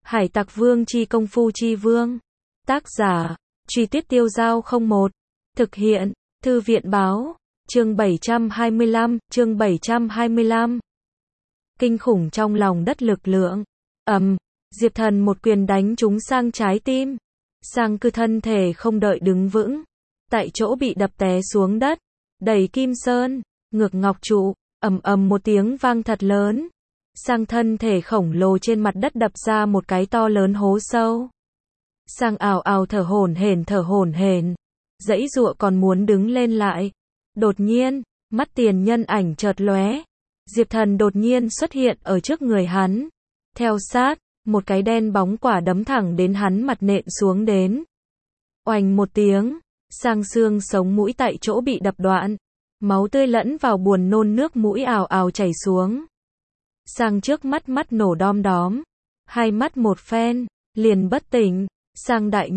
Hải Tặc Vương chi công phu chi vương. Tác giả, Truy Tuyết Tiêu Dao 01. Thực hiện, Thư viện Báo. Chương 725. Kinh khủng trong lòng đất lực lượng. Diệp Thần một quyền đánh trúng Sang trái tim. Sang Cư thân thể không đợi đứng vững, tại chỗ bị đập té xuống đất. Đẩy Kim Sơn, ngược ngọc trụ, một tiếng vang thật lớn. Sang thân thể khổng lồ trên mặt đất đập ra một cái to lớn hố sâu. Sang ào ào thở hổn hển, giãy giụa còn muốn đứng lên lại. Đột nhiên, mắt tiền nhân ảnh chợt lóe. Diệp Thần đột nhiên xuất hiện ở trước người hắn. Theo sát, một cái đen bóng quả đấm thẳng đến hắn mặt nện xuống đến. Oành một tiếng, Sang xương sống mũi tại chỗ bị đập đoạn. Máu tươi lẫn vào buồn nôn, nước mũi ào ào chảy xuống. Sang trước mắt nổ đom đóm, hai mắt một phen, liền bất tỉnh. Sang đại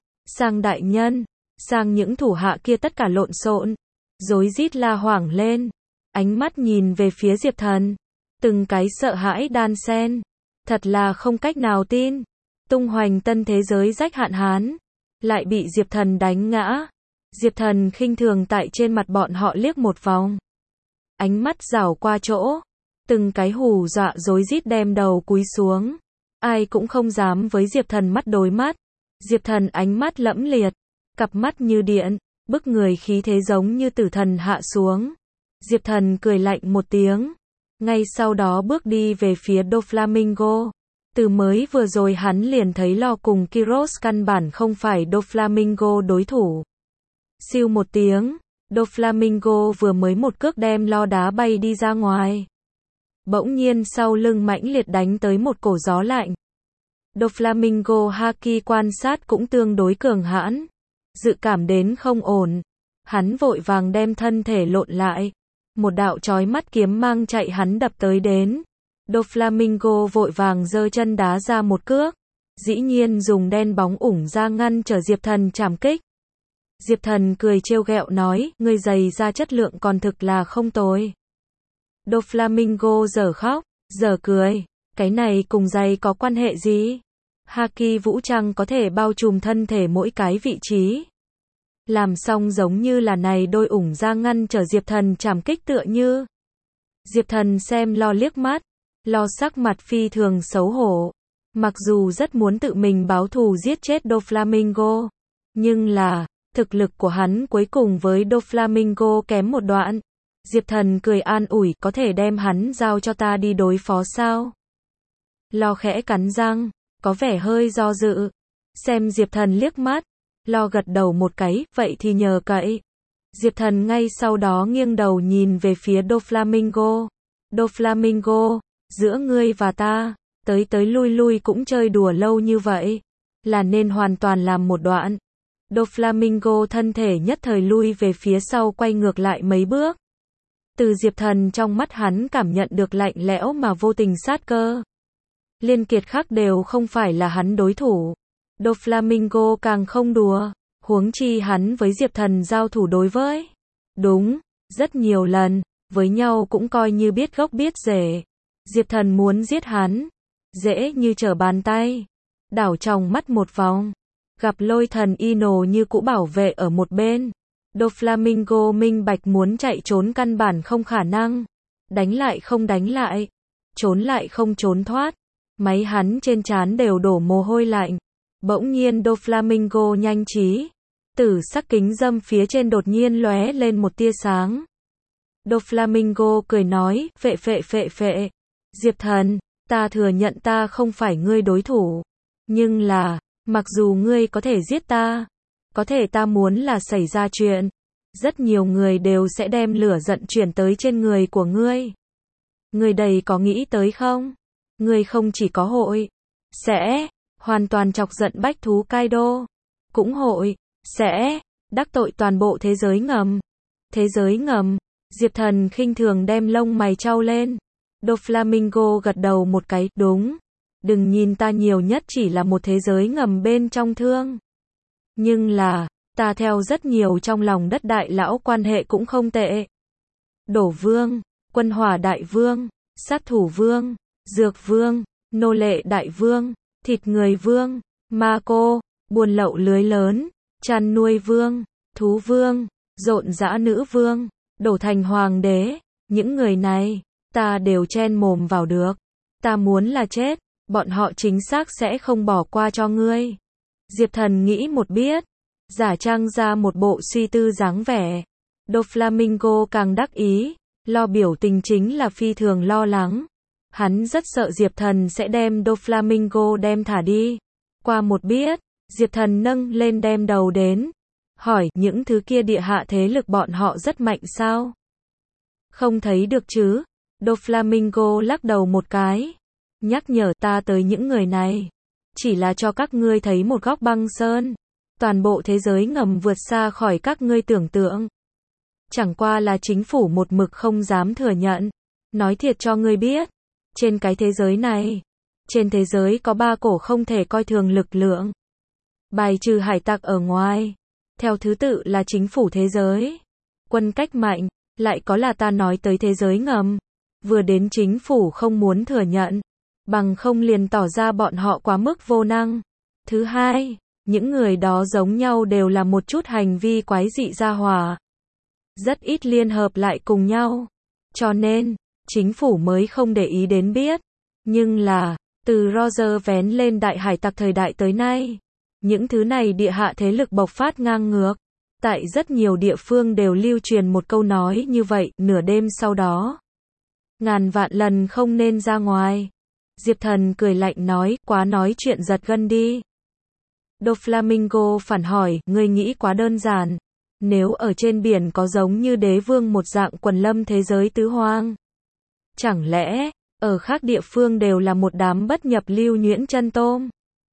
nhân, Sang những thủ hạ kia tất cả lộn xộn, rối rít la hoảng lên, ánh mắt nhìn về phía Diệp Thần, từng cái sợ hãi đan xen, thật là không cách nào tin. Tung hoành tân thế giới rách hạn hán, lại bị Diệp Thần đánh ngã. Diệp Thần khinh thường tại trên mặt bọn họ liếc một vòng, ánh mắt rảo qua chỗ, từng cái hù dọa rối rít đem đầu cúi xuống, ai cũng không dám với Diệp Thần mắt đối mắt. Diệp Thần ánh mắt lẫm liệt, cặp mắt như điện, bức người khí thế giống như tử thần hạ xuống. Diệp Thần cười lạnh một tiếng, ngay sau đó bước đi về phía Doflamingo. Từ mới vừa rồi hắn liền thấy Lo cùng Kyros căn bản không phải Doflamingo đối thủ. Siêu một tiếng, Doflamingo vừa mới một cước đem Lo đá bay đi ra ngoài. Bỗng nhiên sau lưng mãnh liệt đánh tới một cổ gió lạnh. Doflamingo Haki quan sát cũng tương đối cường hãn, dự cảm đến không ổn, hắn vội vàng đem thân thể lộn lại, một đạo chói mắt kiếm mang chạy hắn đập tới đến. Doflamingo vội vàng giơ chân đá ra một cước, dĩ nhiên dùng đen bóng ủng ra ngăn trở Diệp Thần trảm kích. Diệp Thần cười trêu ghẹo nói, ngươi giày ra chất lượng còn thực là không tồi. Doflamingo giờ khóc, giờ cười, cái này cùng giày có quan hệ gì? Haki vũ trang có thể bao trùm thân thể mỗi cái vị trí. Làm xong giống như là này đôi ủng ra ngăn trở Diệp Thần trảm kích tựa như. Diệp Thần xem Lo liếc mắt, Lo sắc mặt phi thường xấu hổ. Mặc dù rất muốn tự mình báo thù giết chết Doflamingo, nhưng là, thực lực của hắn cuối cùng với Doflamingo kém một đoạn. Diệp Thần cười an ủi, có thể đem hắn giao cho ta đi đối phó sao? Lo khẽ cắn răng, có vẻ hơi do dự. Xem Diệp Thần liếc mắt, Lo gật đầu một cái, vậy thì nhờ cậy. Diệp Thần ngay sau đó nghiêng đầu nhìn về phía Doflamingo. Doflamingo, giữa ngươi và ta, tới lui cũng chơi đùa lâu như vậy, là nên hoàn toàn làm một đoạn. Doflamingo thân thể nhất thời lui về phía sau, quay ngược lại mấy bước. Từ Diệp Thần trong mắt hắn cảm nhận được lạnh lẽo mà vô tình sát cơ. Liên Kiệt khác đều không phải là hắn đối thủ. Doflamingo càng không đùa, huống chi hắn với Diệp Thần giao thủ đối với. Đúng, rất nhiều lần, với nhau cũng coi như biết gốc biết rễ. Diệp Thần muốn giết hắn, dễ như trở bàn tay. Đảo trong mắt một vòng, gặp Lôi Thần Ino như cũ bảo vệ ở một bên. Doflamingo minh bạch muốn chạy trốn căn bản không khả năng. Đánh lại không đánh lại, trốn lại không trốn thoát. Máy hắn trên trán đều đổ mồ hôi lạnh. Bỗng nhiên Doflamingo nhanh trí, tử sắc kính dâm phía trên đột nhiên lóe lên một tia sáng. Doflamingo cười nói, phệ. Diệp Thần, ta thừa nhận ta không phải ngươi đối thủ. Nhưng là, mặc dù ngươi có thể giết ta, có thể ta muốn là xảy ra chuyện, rất nhiều người đều sẽ đem lửa giận chuyển tới trên người của ngươi. Ngươi đây có nghĩ tới không? Ngươi không chỉ có hội sẽ hoàn toàn chọc giận bách thú Kaido, cũng hội sẽ đắc tội toàn bộ thế giới ngầm. Thế giới ngầm? Diệp Thần khinh thường đem lông mày chau lên. Doflamingo gật đầu một cái, đúng. Đừng nhìn ta nhiều nhất chỉ là một thế giới ngầm bên trong thương. Nhưng là, ta theo rất nhiều trong lòng đất đại lão quan hệ cũng không tệ. Đổ vương, quân hỏa đại vương, sát thủ vương, dược vương, nô lệ đại vương, thịt người vương, ma cô, buôn lậu lưới lớn, chăn nuôi vương, thú vương, rộn rã nữ vương, đổ thành hoàng đế, những người này, ta đều chen mồm vào được. Ta muốn là chết, bọn họ chính xác sẽ không bỏ qua cho ngươi. Diệp Thần nghĩ một biết, giả trang ra một bộ suy tư dáng vẻ. Doflamingo càng đắc ý, lo biểu tình chính là phi thường lo lắng. Hắn rất sợ Diệp Thần sẽ đem Doflamingo đem thả đi. Qua một biết, Diệp Thần nâng lên đem đầu đến, hỏi những thứ kia địa hạ thế lực bọn họ rất mạnh sao? Không thấy được chứ? Doflamingo lắc đầu một cái, nhắc nhở ta tới những người này. Chỉ là cho các ngươi thấy một góc băng sơn. Toàn bộ thế giới ngầm vượt xa khỏi các ngươi tưởng tượng. Chẳng qua là chính phủ một mực không dám thừa nhận. Nói thiệt cho ngươi biết, trên cái thế giới này, trên thế giới có 3 cổ không thể coi thường lực lượng. Bài trừ hải tặc ở ngoài, theo thứ tự là chính phủ thế giới, quân cách mạnh, lại có là ta nói tới thế giới ngầm. Vừa đến chính phủ không muốn thừa nhận, bằng không liền tỏ ra bọn họ quá mức vô năng. Thứ hai, những người đó giống nhau đều là một chút hành vi quái dị ra hỏa. Rất ít liên hợp lại cùng nhau. Cho nên, chính phủ mới không để ý đến biết. Nhưng là, từ Roger vén lên đại hải tặc thời đại tới nay, những thứ này địa hạ thế lực bộc phát ngang ngược. Tại rất nhiều địa phương đều lưu truyền một câu nói như vậy, nửa đêm sau đó. Ngàn vạn lần không nên ra ngoài. Diệp Thần cười lạnh nói, quá nói chuyện giật gân đi. Doflamingo phản hỏi, ngươi nghĩ quá đơn giản. Nếu ở trên biển có giống như đế vương một dạng quần lâm thế giới tứ hoang. Chẳng lẽ, ở khác địa phương đều là một đám bất nhập lưu nhuyễn chân tôm?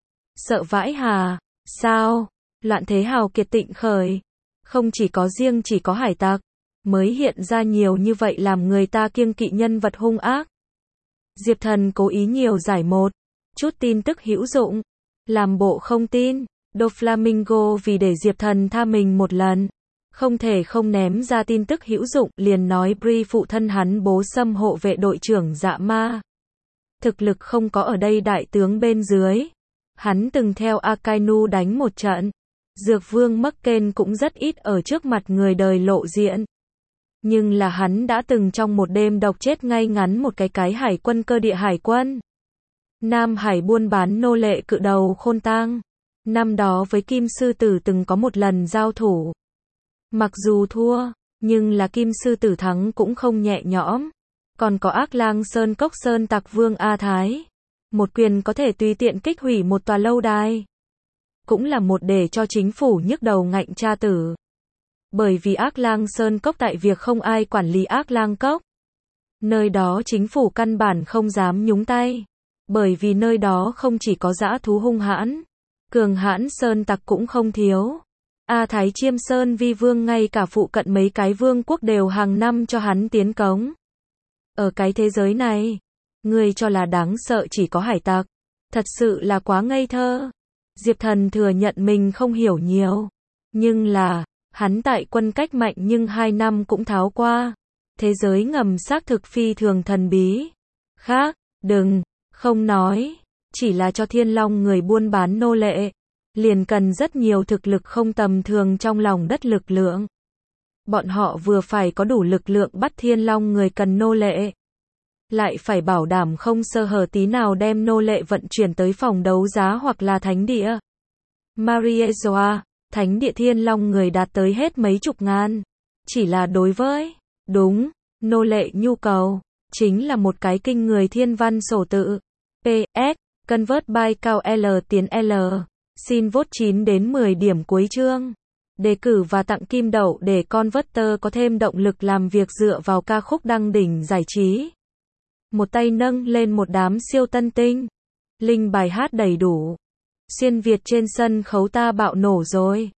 Sợ vãi hà, sao? Loạn thế hào kiệt tịnh khởi. Không chỉ có riêng chỉ có hải tặc, mới hiện ra nhiều như vậy làm người ta kiêng kỵ nhân vật hung ác. Diệp Thần cố ý nhiều giải một chút tin tức hữu dụng, làm bộ không tin. Doflamingo vì để Diệp Thần tha mình một lần, không thể không ném ra tin tức hữu dụng, liền nói Bree phụ thân hắn bố Sâm hộ vệ đội trưởng Dạ Ma. Thực lực không có ở đây đại tướng bên dưới. Hắn từng theo Akainu đánh một trận. Dược vương Merken cũng rất ít ở trước mặt người đời lộ diện. Nhưng là hắn đã từng trong một đêm độc chết ngay ngắn một cái hải quân cơ địa hải quân. Nam Hải buôn bán nô lệ cự đầu Khôn Tang. Năm đó với Kim Sư Tử từng có một lần giao thủ. Mặc dù thua, nhưng là Kim Sư Tử thắng cũng không nhẹ nhõm. Còn có Ác Lang Sơn Cốc Sơn Tặc Vương A Thái. Một quyền có thể tùy tiện kích hủy một tòa lâu đài. Cũng là một để cho chính phủ nhức đầu ngạnh tra tử. Bởi vì Ác Lang Sơn Cốc tại việc không ai quản lý Ác Lang Cốc. Nơi đó chính phủ căn bản không dám nhúng tay. Bởi vì nơi đó không chỉ có dã thú hung hãn, cường hãn sơn tặc cũng không thiếu. A Thái Chiêm Sơn Vi Vương ngay cả phụ cận mấy cái vương quốc đều hàng năm cho hắn tiến cống. Ở cái thế giới này, người cho là đáng sợ chỉ có hải tặc. Thật sự là quá ngây thơ. Diệp Thần thừa nhận mình không hiểu nhiều. Nhưng là, hắn tại quân cách mạnh nhưng 2 năm cũng tháo qua. Thế giới ngầm xác thực phi thường thần bí. Khác, đừng, không nói. Chỉ là cho Thiên Long người buôn bán nô lệ. Liền cần rất nhiều thực lực không tầm thường trong lòng đất lực lượng. Bọn họ vừa phải có đủ lực lượng bắt Thiên Long người cần nô lệ. Lại phải bảo đảm không sơ hở tí nào đem nô lệ vận chuyển tới phòng đấu giá hoặc là thánh địa. Mariezoa, thánh địa Thiên Long người đạt tới hết mấy chục ngàn. Chỉ là đối với, đúng, nô lệ nhu cầu, chính là một cái kinh người thiên văn sổ tự. PS, convert by cao L tiến L. Xin vote 9 đến 10 điểm cuối chương. Đề cử và tặng kim đậu để Converter có thêm động lực làm việc dựa vào ca khúc đăng đỉnh giải trí. Một tay nâng lên một đám siêu tân tinh. Link bài hát đầy đủ. Xuyên Việt trên sân khấu ta bạo nổ rồi.